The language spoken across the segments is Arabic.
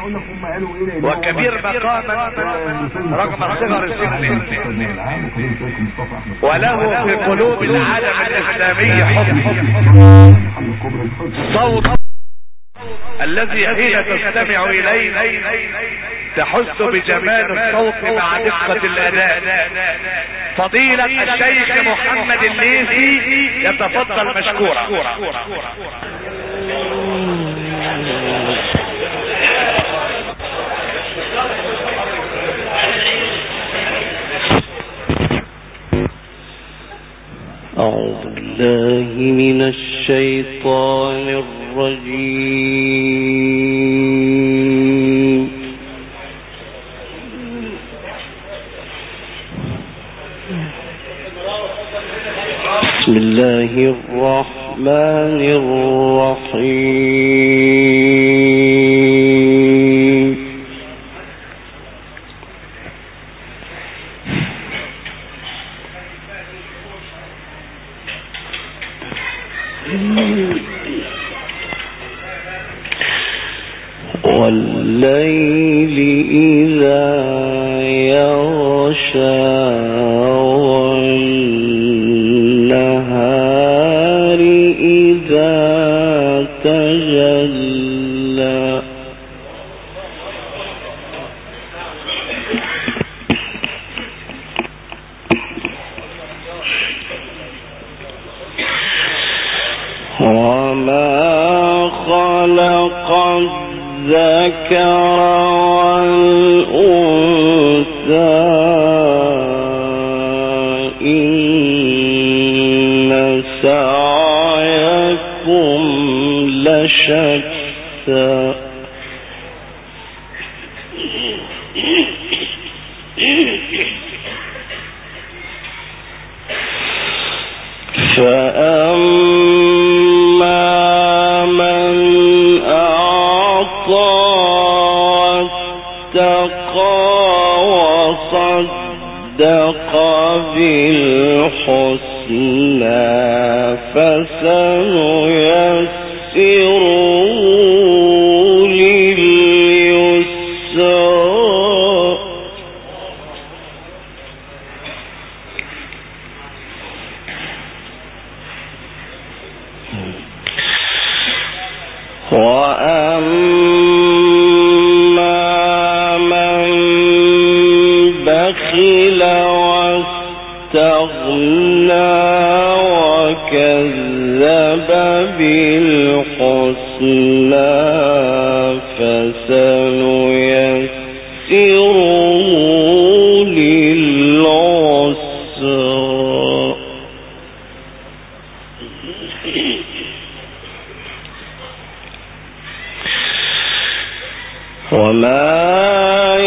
وكبير مقاما رغم صغر السن، وله في قلوب العالم الإسلامي حب. صوت الذي حين تستمع إليه تحس بجمال الصوت مع دقة الأداء. فضيلة الشيخ محمد الليثي يتفضل مشكورا. أعوذ بالله من الشيطان الرجيم. بسم الله الرحمن الرحيم. والليل إذا يغشى والنهار إذا تجلى وما خلق الذكر والأنثى إن سعيكم لشتى فأما من أعطى واتقى وصدق بالحسنى فسنيسره لليسرى وأما من بخل واستغنى وكذب بالحسنى فسنيسره للعسرى وما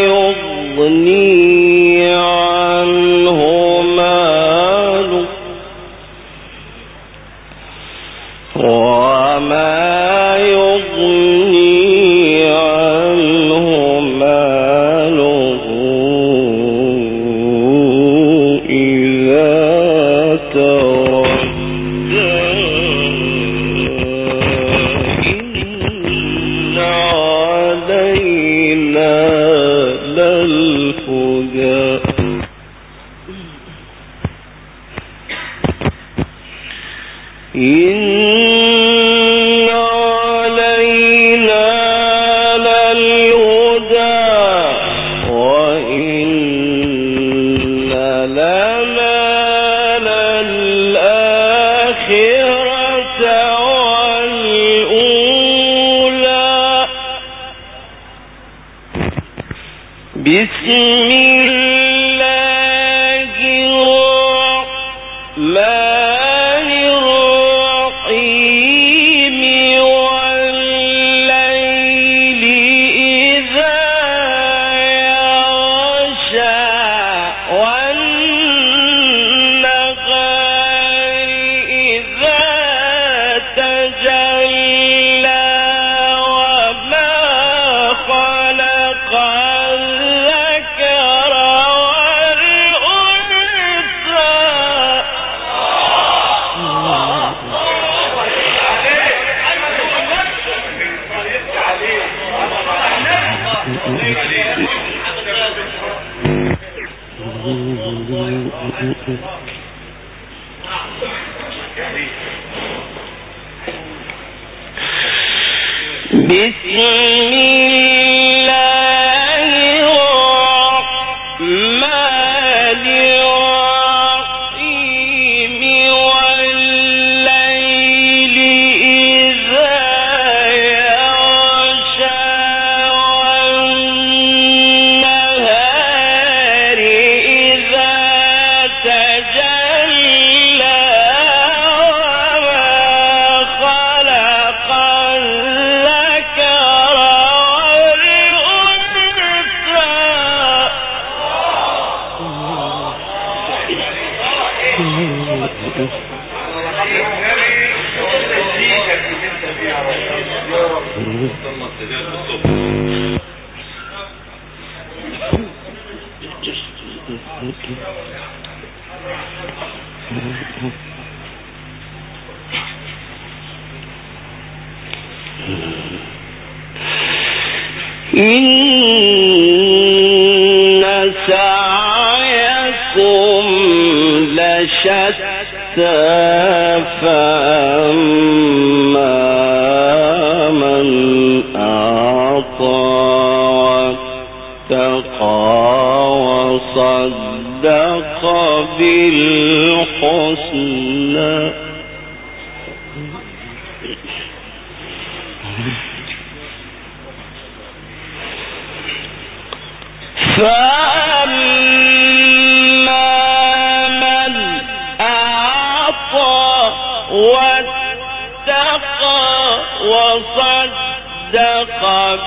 يغني عنه ماله وما يغني عنه ماله إذا تردى إن علينا للهدى إن علينا للهدى وإن لنا للآخرة والأولى بسم الله الرحمن الرحيم والليل إذا يغشى والنهار إذا تجلى وما خلق الذكر إن سعيكم لشتى فأما من أعطى واتقى وصدق بالحسنى فأما من أعطى واتقى وصدق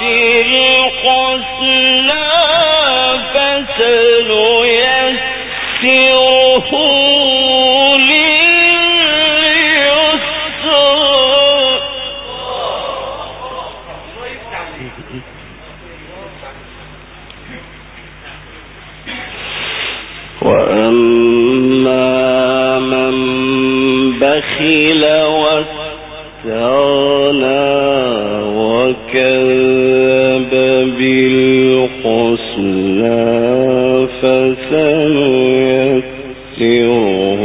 بالحسنى فسنيسره وأما من بخل واستغنى وكذب بالحسنى فسنيسره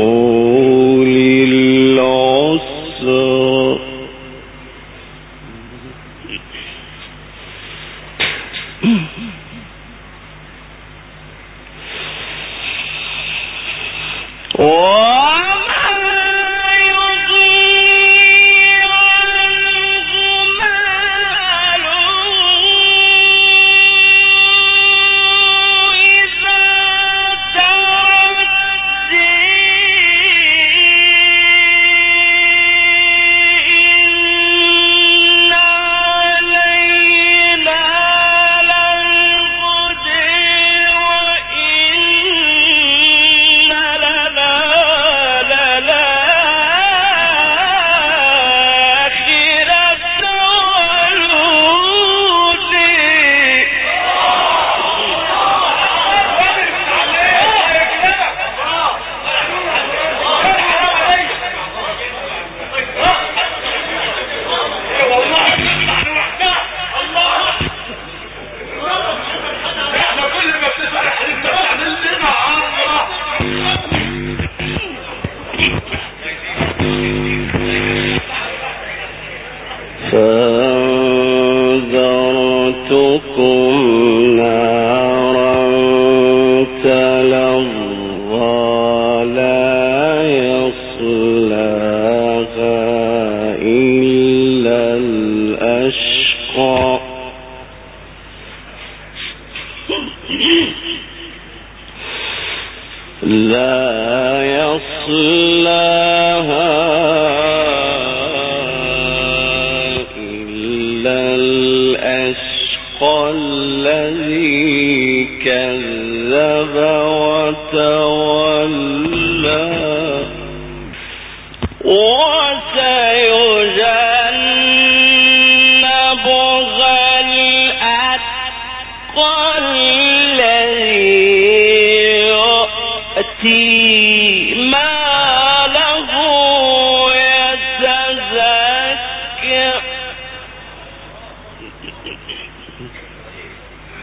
للعسرى فأنذرتكم نارا تلظى لا يصلاها إلا الأشقى لا يصلاها الذي كذب وتولى وسيجنبها الأتقى الذي يؤتي ماله يتزكى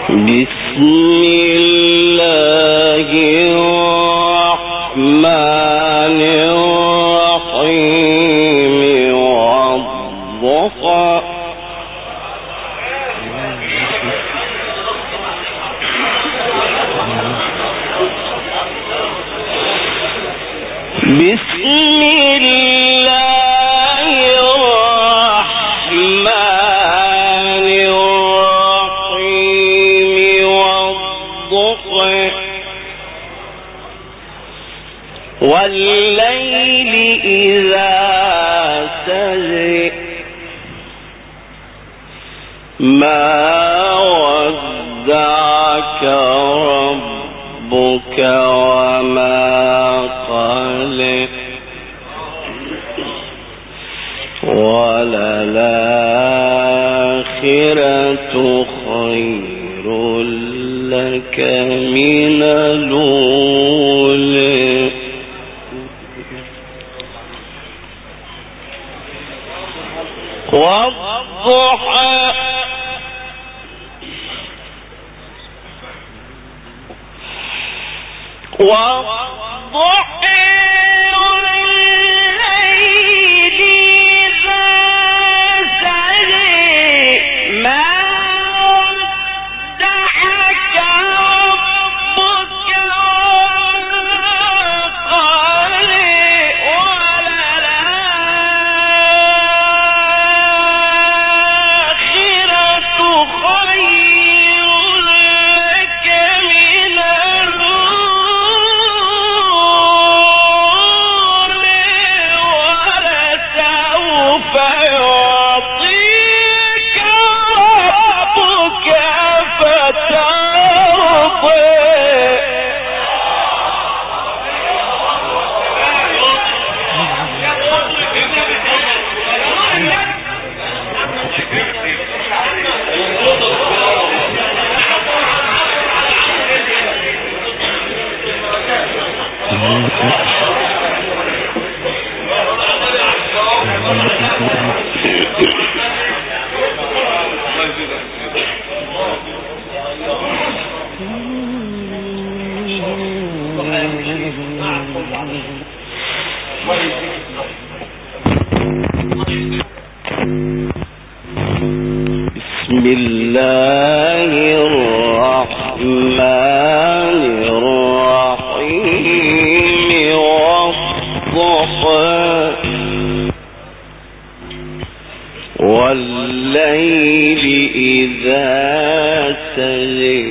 بسم الله الرحمن الرحيم والضحى بسم الله الرحمن الرحيم والضحى والليل إذا سجى ما ودعك ربك وما قلق وللآخرة خير لك من الأولى والضحى والضحى والليل إذا سجى ما ودعك ربك وما قلى وللآخرة خير لك من ولسوف يعطيك ربك فترضى بسم الله الرحمن الرحيم والضحى والليل إذا سجى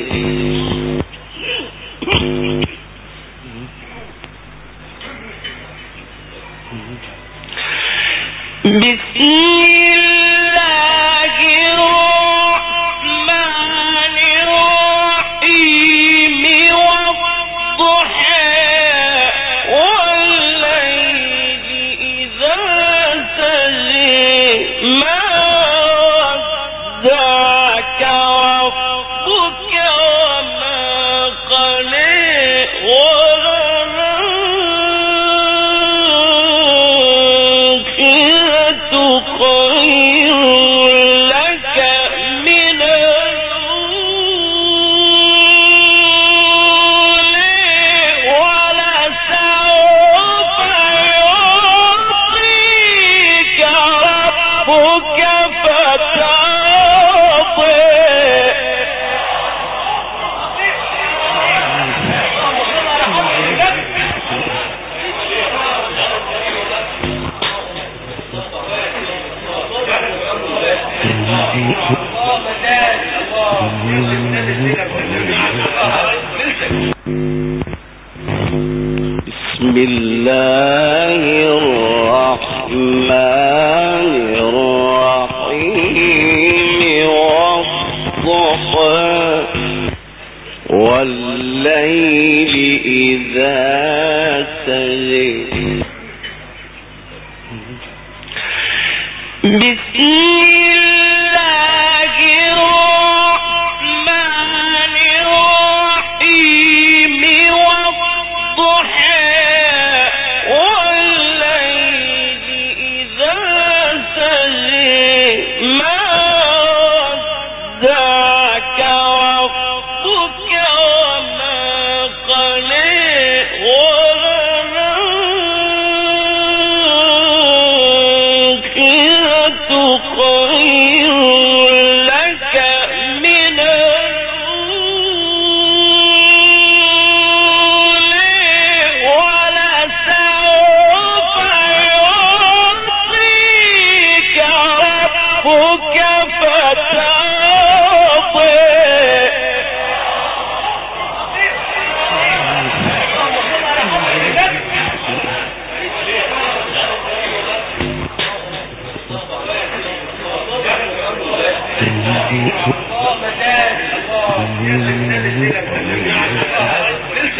بسم الله الرحمن الرحيم والضحى والليل إذا سجى ما ودعك ربك وما قلى خير لك من الأولى ولسوف يعطيك ربك فترضى بسم الله الرحمن الرحيم والضحى والليل إذا سجى بسم الله الرحمن الرحيم والضحى والليل إذا سجى ما ودعك ربك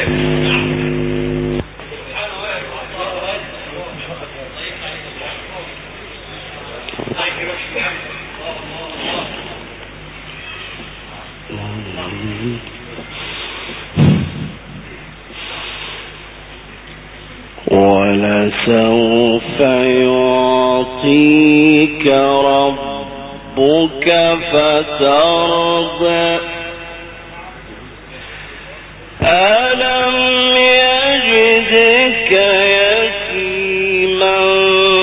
ولسوف يعطيك ربك فترضى ألم يجدك يتيما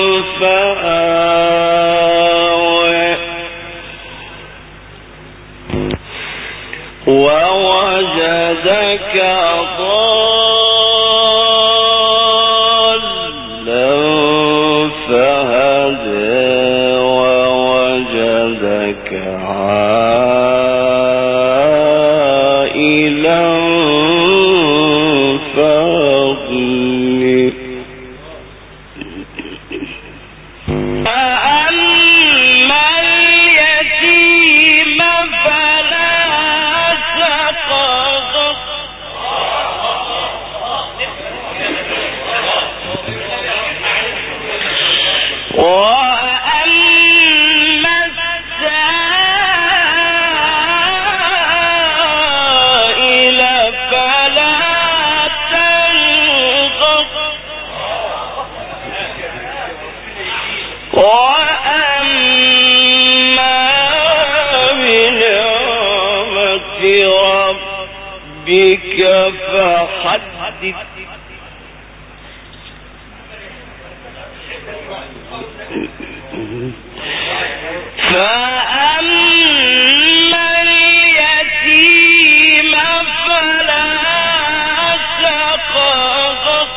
فآوى ووجدك ضالا فهدى ووجدك عائلا فأغنى فأما اليتيم فلا تقهر وأما السائل فلا تنهر وأما بنعمة ربك فحدث فأما اليتيم فلا تقهر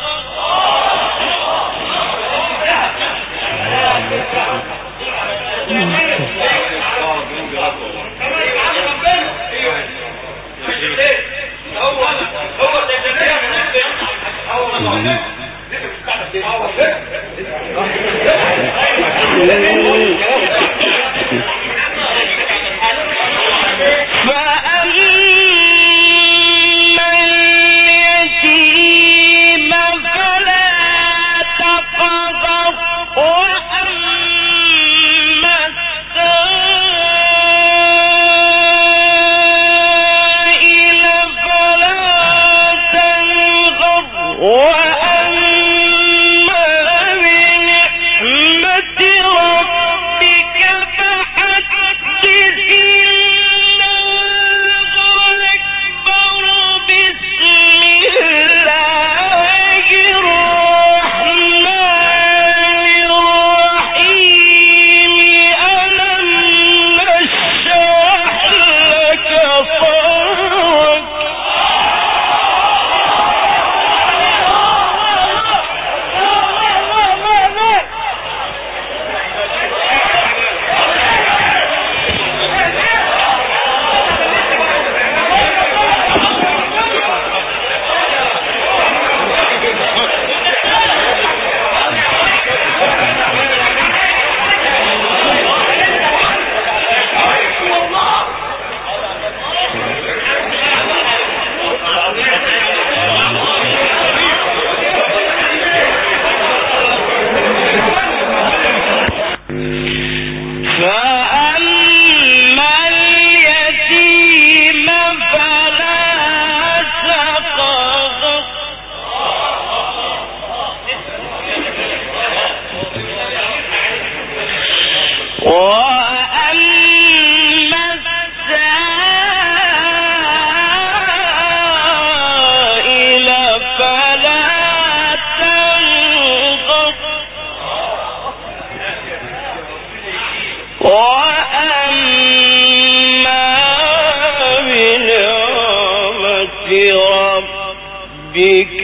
ربك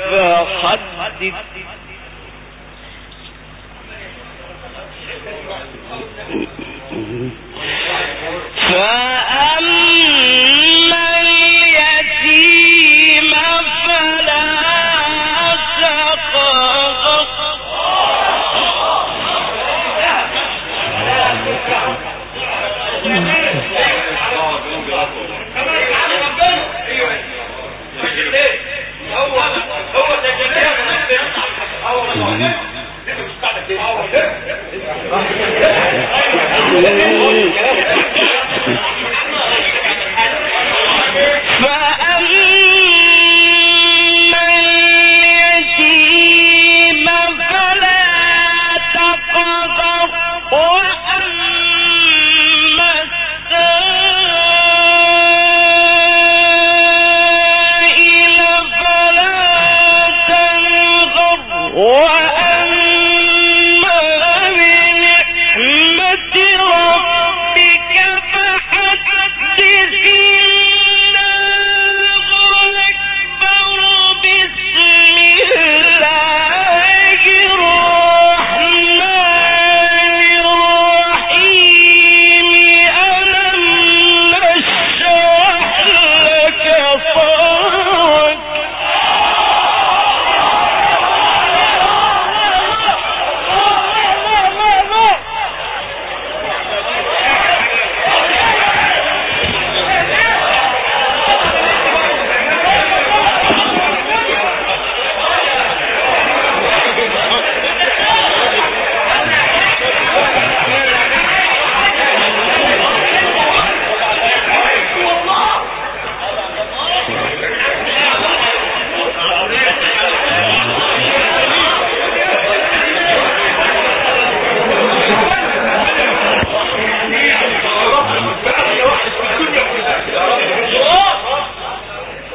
فحدث فأما اليتيم فلا تقهر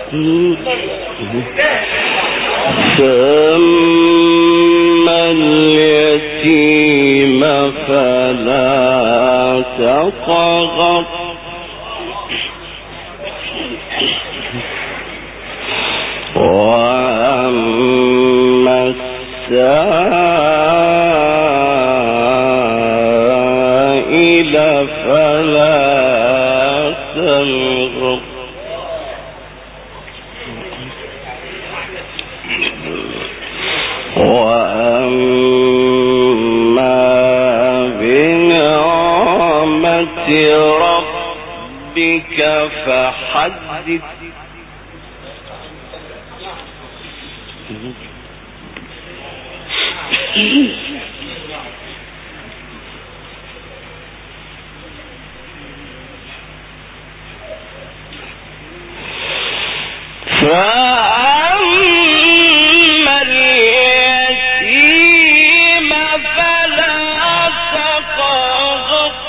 فأما اليتيم فلا تقهر وأما السائل فلا تنهر وأما بنعمة ربك فحدث فأما اليتيم فلا تقهر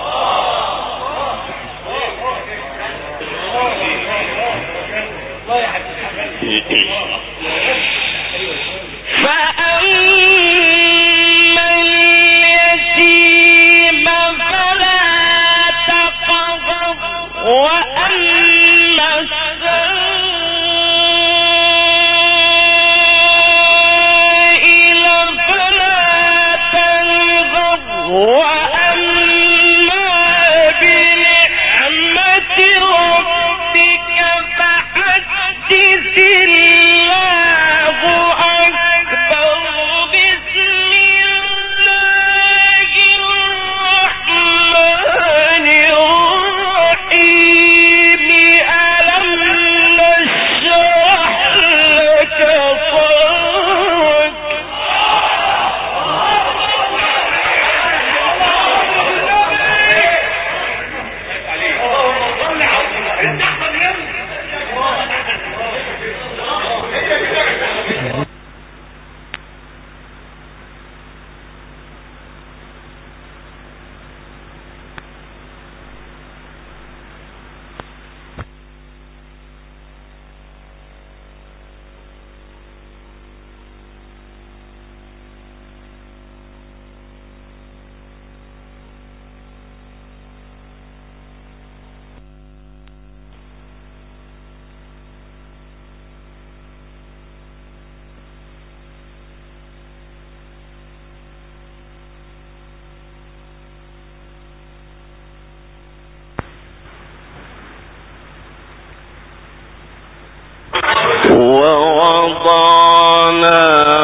ووضعنا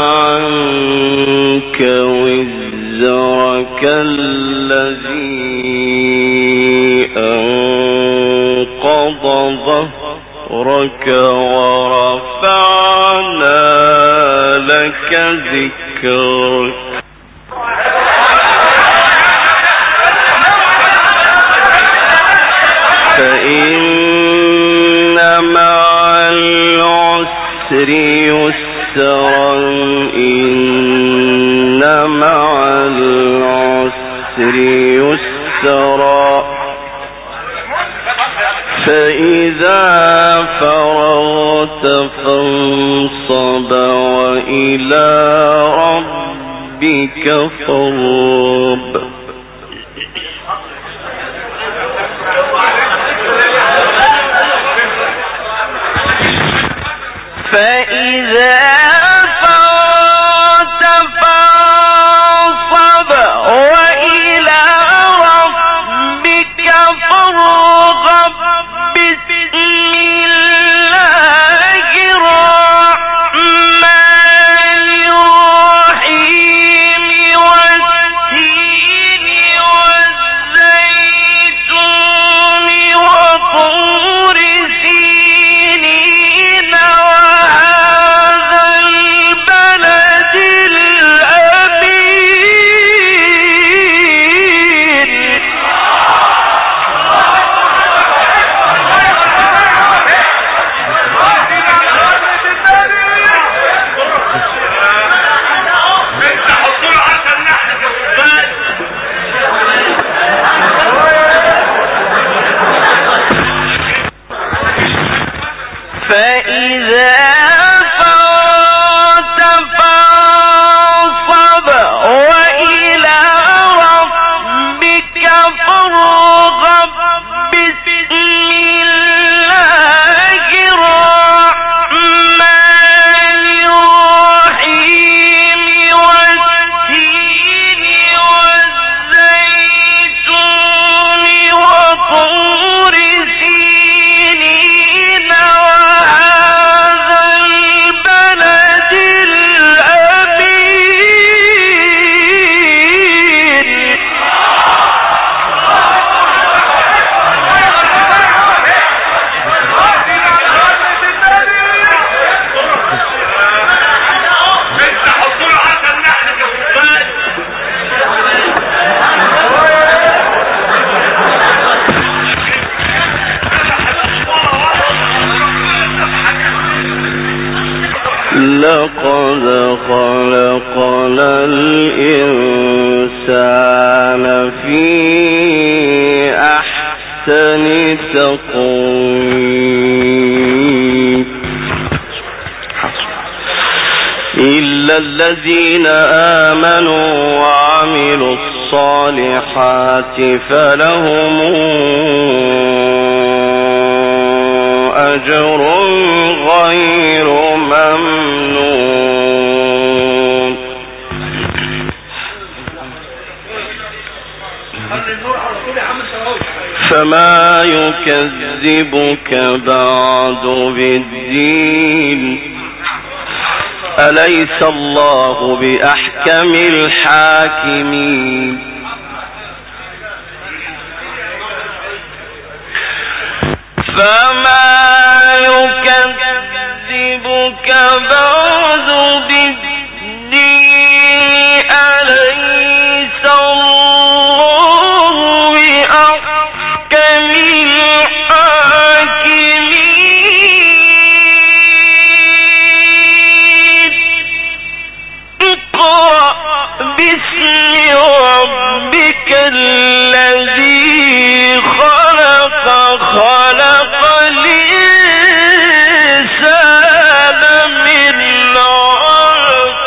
عنك وزرك الذي أنقض ظهرك ورفعنا لك ذكرك فإن مع العسر يسرا إن مع العسر يسرا فإذا فرغت فانصب وإلى ربك فارغب فإذا فرغت فانصب وإلى ربك فارغب بسم الله الرحمن الرحيم والتين والزيتون وطور سينين وهذا فإذا فرغت فانصب وإلى ربك فارغب بسم الله الرحمن الرحيم والتين والزيتون وطور سينين وهذا البلد الأمين. لقد خلقنا الإنسان في أحسن تقويم إلا الذين آمنوا وعملوا الصالحات فلهم أجر غير ممنون. فما يكذبك بعد بالدين أليس الله بأحكم الحاكمين. فما يكذبك بعد بالدين أليس الله بأحكم الحاكمين. اقرأ باسم ربك الذي خلق خلق الإنسان من علق.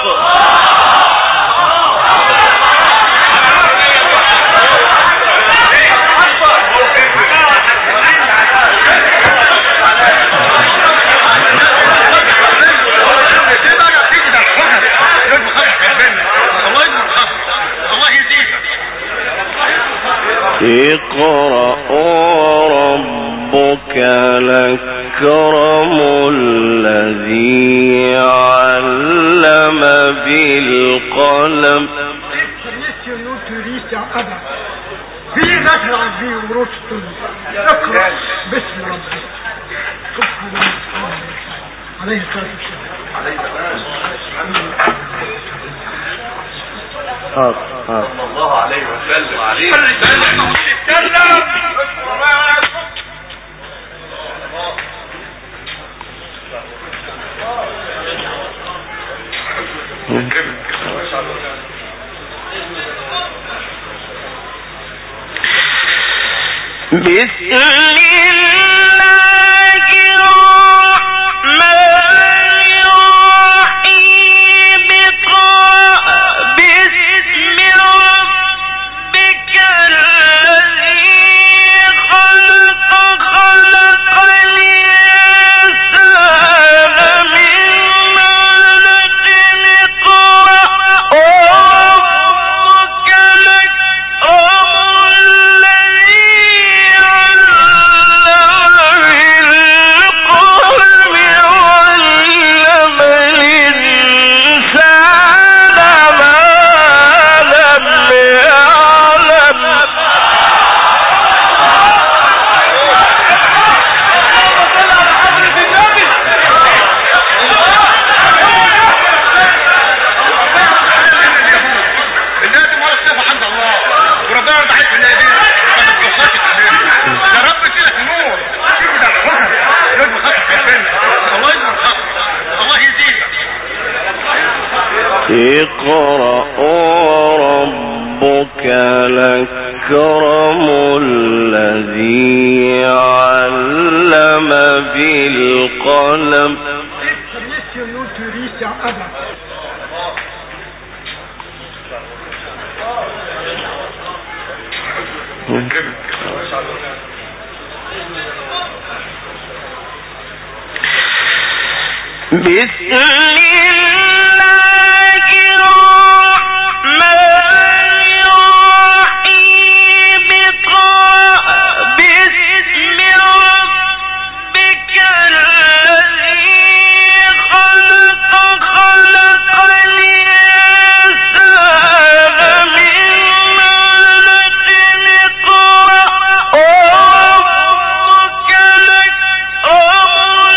اقرأ وربك الأكرم الذي علم بالقلم. اقرأ باسم ربك عليه الصلاة والسلام. صلى الله عليه وسلم عليه بسم الله الرحمن الرحيم. اقرأ باسم ربك الذي خلق خلق الإنسان من علق. اقرأ وربك الأكرم الذي اقرأ وربك الأكرم الذي علم بالقلم بالقلم بسم الله الرحمن الرحيم باسم ربك الذي خلق الإنسان من علق اقرأ وربك الأكرم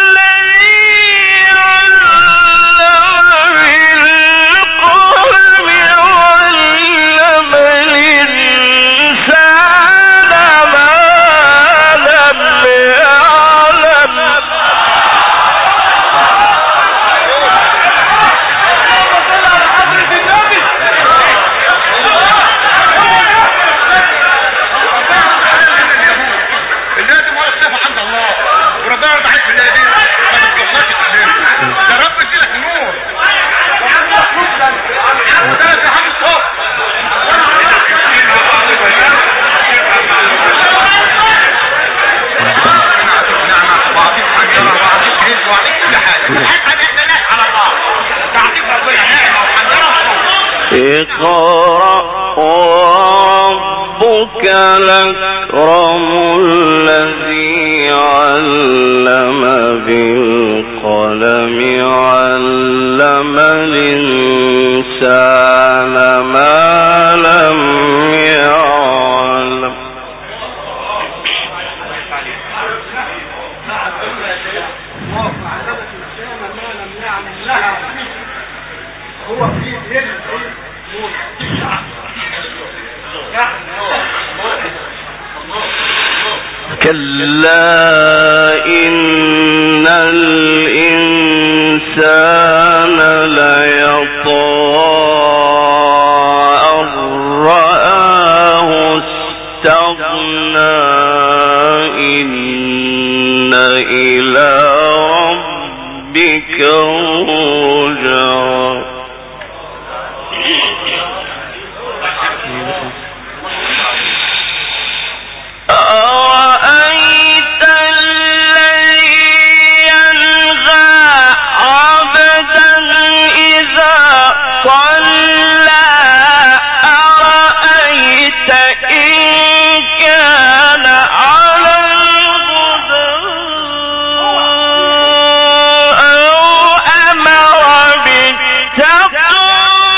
اقرأ وربك الأكرم الذي علم بالقلم علم الإنسان ما لم يعلم كلا إن الإنسان ليطغى أن رآه استغنى إن إلى ربك الرجعى أرأيت الذي ينهى عبدا إذا صلى أرأيت إن كان على الهدى أو أمر بالتقوى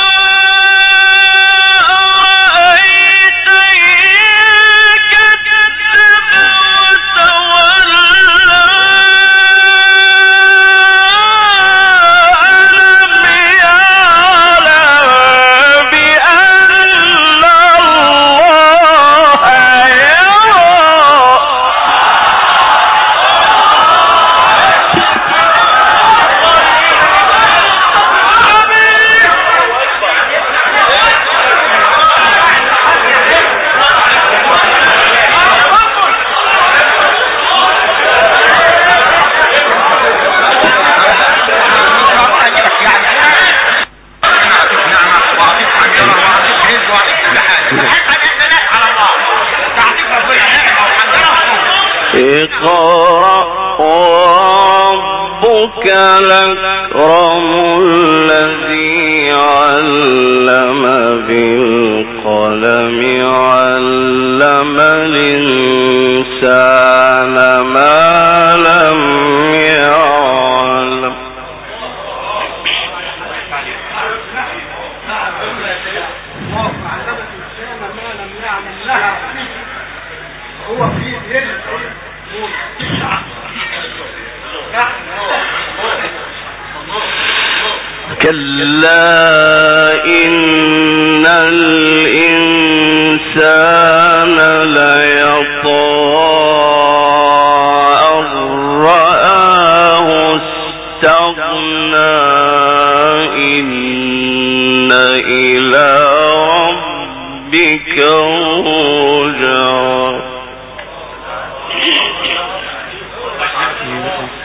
اقرأ وربك الأكرم الذي علم بالقلم علم الإنسان ما لم يعلم كلا إن الإنسان ليطغى أن رآه استغنى إن إلى ربك الرجعى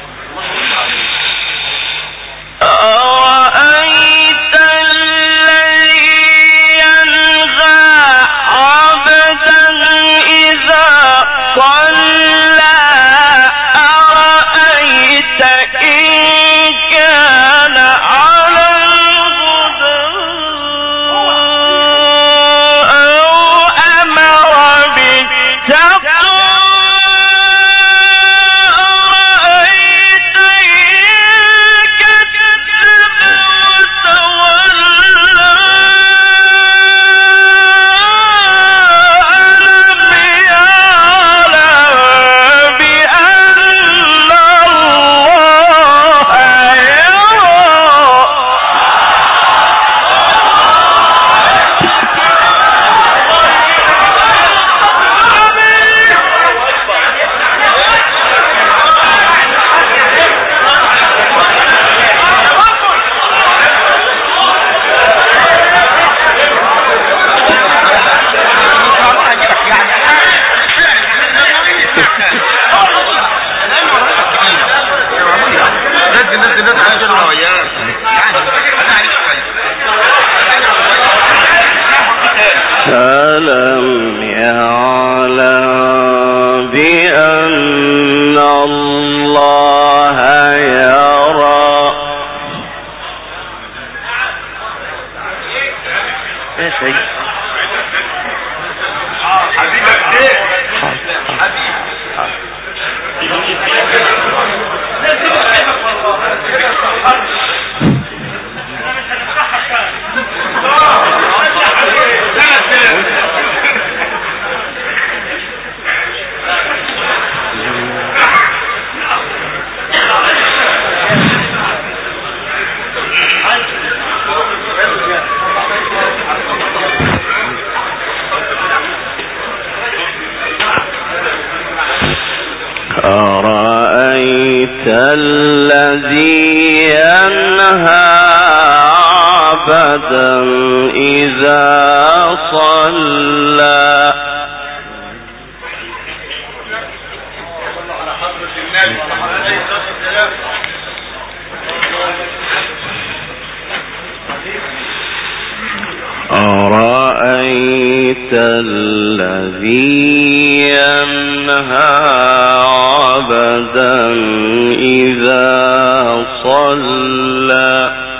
ألم يعلم بأن الله يرى. يا سيد أرأيت الذي ينهى عبدا إذا صلى. أرأيت الذي ينهى عبدا إذا صلى.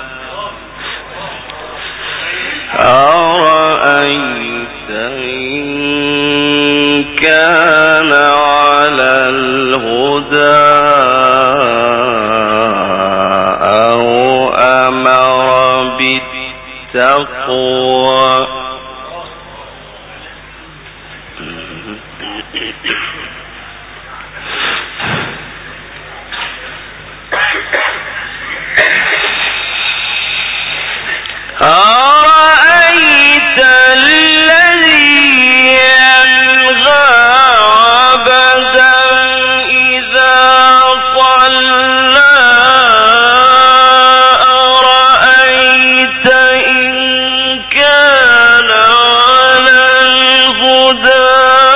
أرأيت إن كان على الهدى أو أمر بالتقوى. أرأيت الذي ينهى عبدا إذا صلى. أرأيت إن كان على الهدى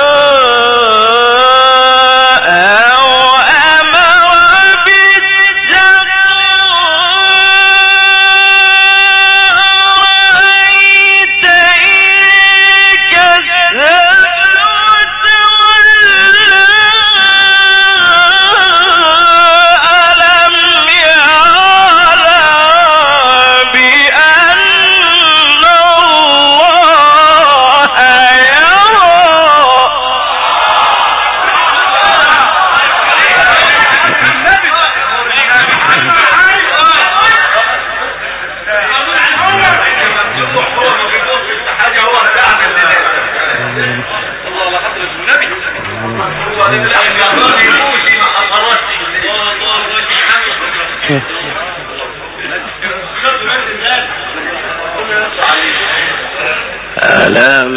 ألم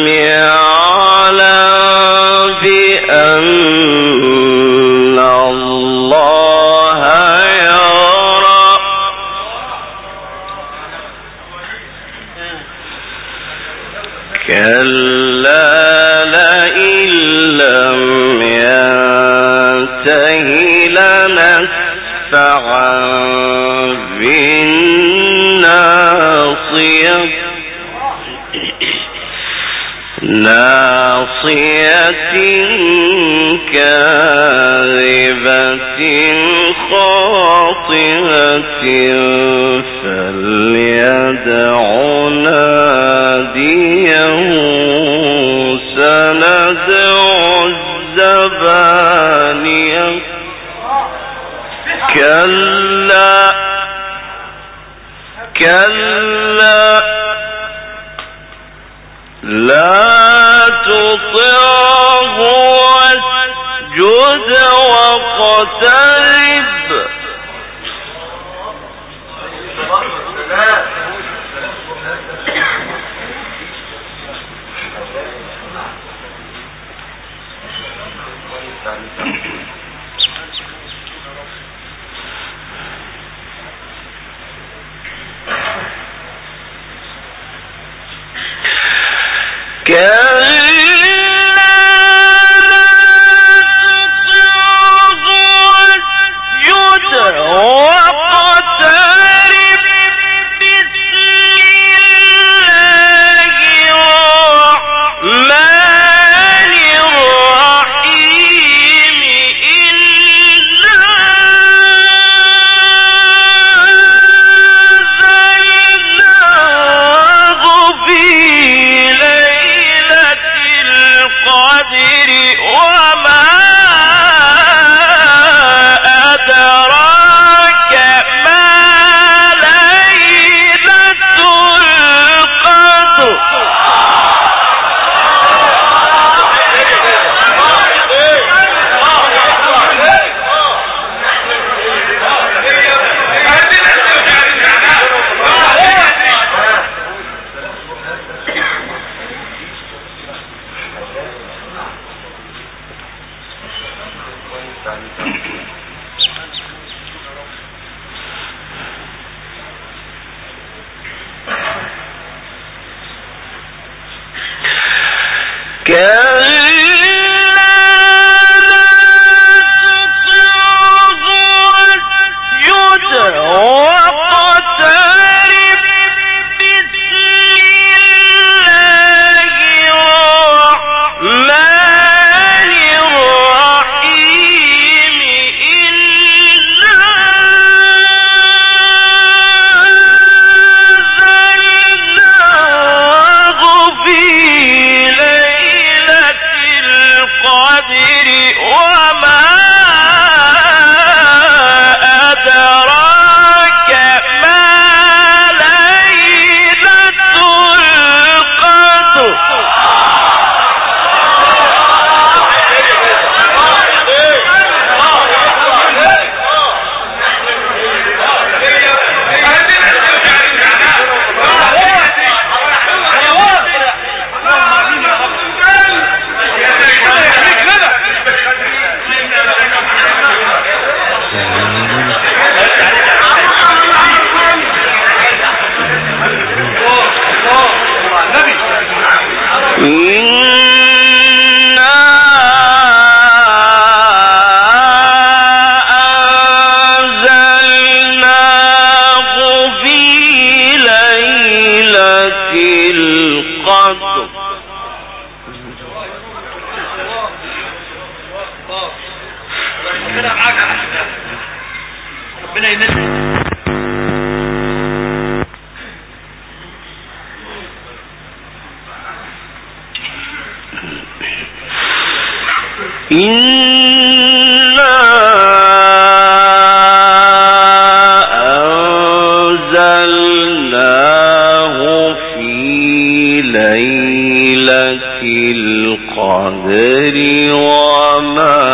يعلم بأن الله يرى. كلا لئن لم ينته لنسفعا بالناصية. ناصية كاذبة خاطئة فليدع ناديه سندع الزبانية. كلا لا تطعه واسجد واقترب. ربنا ينزل. أنزلناه في ليلة القدر وما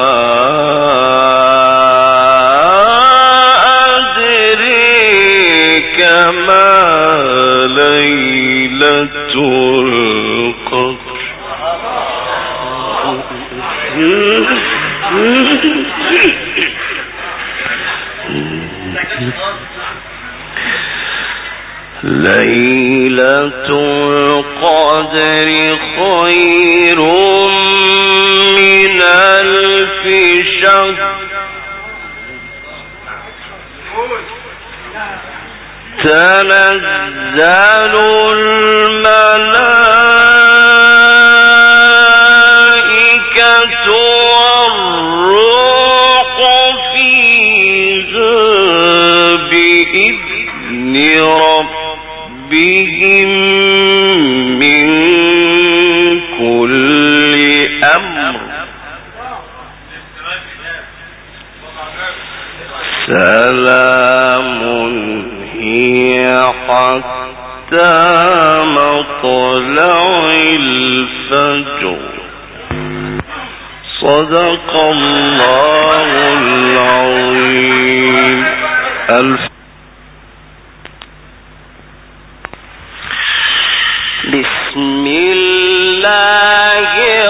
أدريك ما ليلة القدر ليلة القدر خير من 1000 شهر تنزل الملائكة والروح فيها بإذن ربهم من كل أمر سلام هي حتى مطلع الفجر. صدق الله العظيم. بسم الله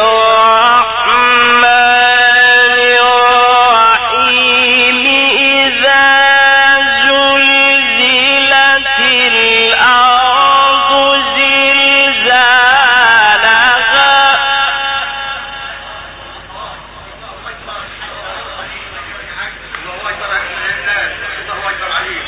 الرحمن الرحيم. إذا زلزلت الأرض زلزالها الله أكبر عليك.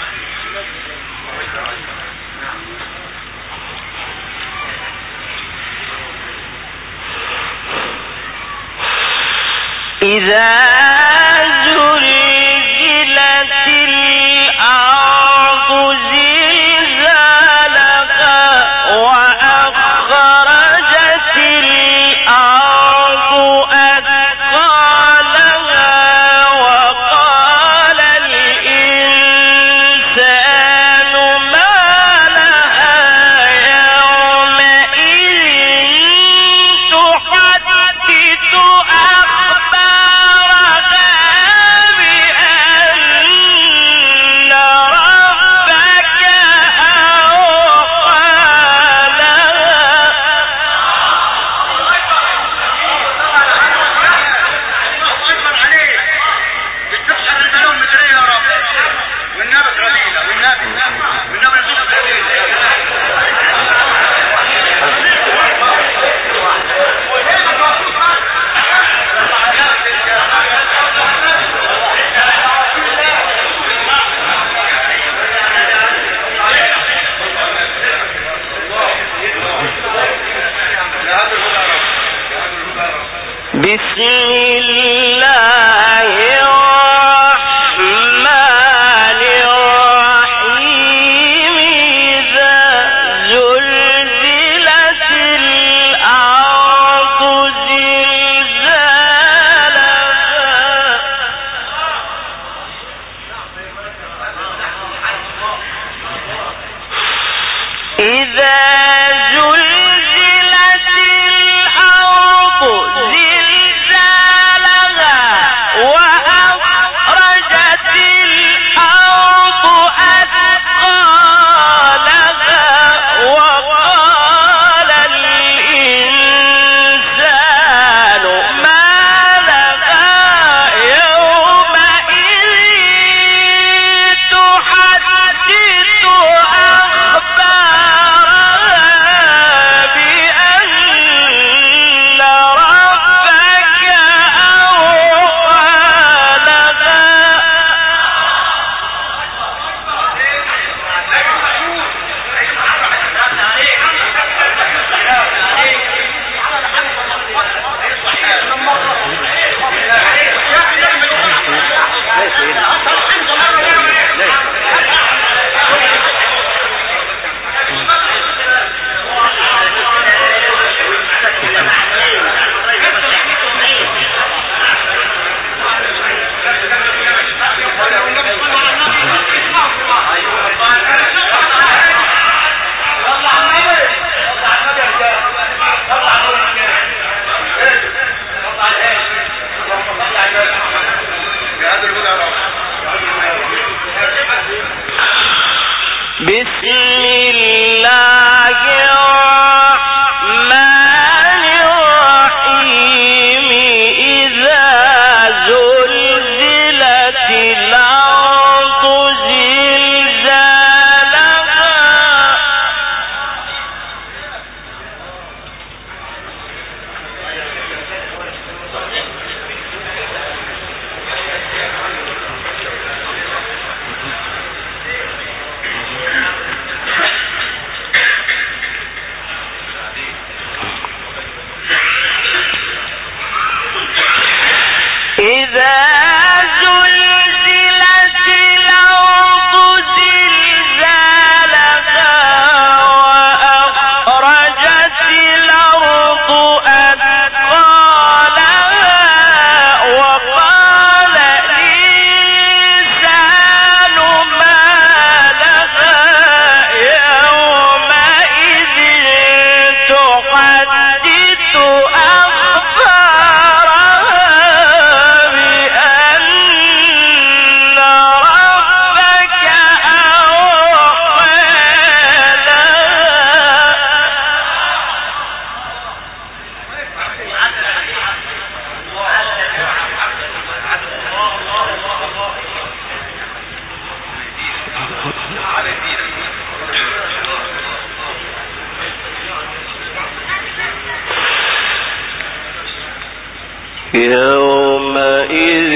يومئذ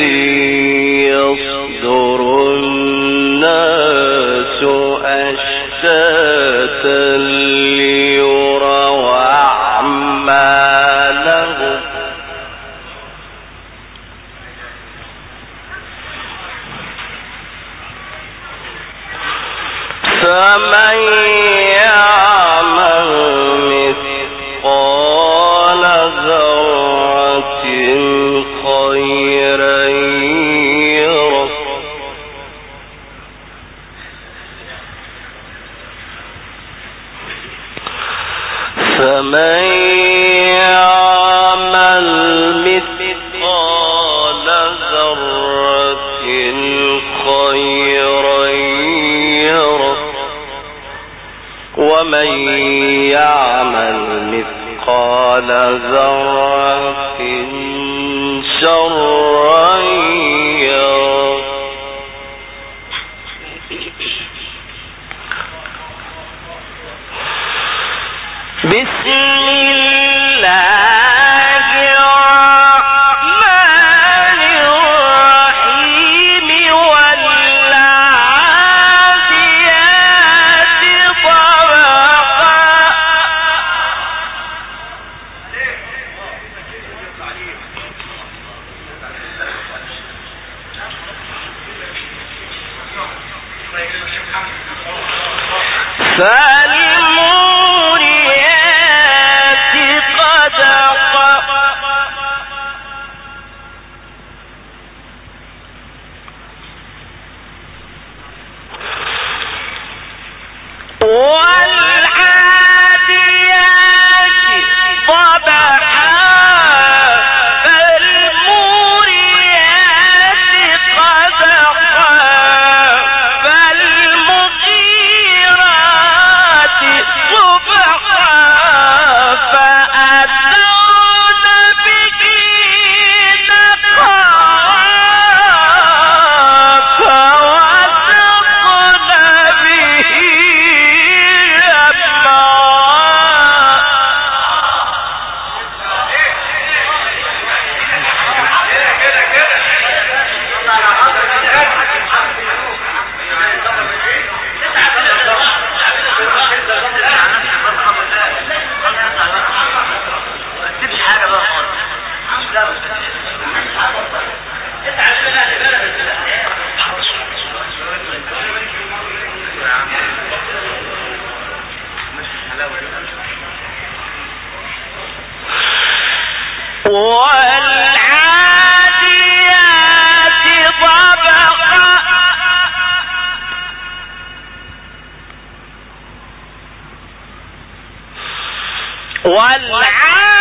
يصدر الناس أشتاتا ليروا أعمالهم فمن يعمل مثقال ذرة خيرا يره فمن يعمل مثقال ذرة خيرا يره ومن يعمل مثقال ذرة شرا يره بسم الله الرحمن الرحيم والعاديات ضبحا فالموريات قدحا والعاديات ضبحا فالموريات قدحا فالمغيرات صبحا فأثرن به نقعا فوسطن به والعاديات ضبحا والعاديات